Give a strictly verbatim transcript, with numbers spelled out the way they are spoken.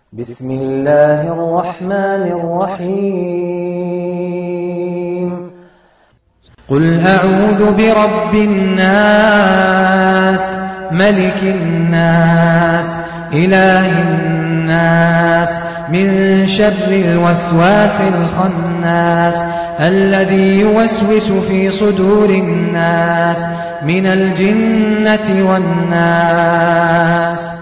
بسم الله الرحمن الرحيم قل أعوذ برب الناس ملك الناس إله الناس من شر الوسواس الخناس الذي يوسوس في صدور الناس من الجنة والناس.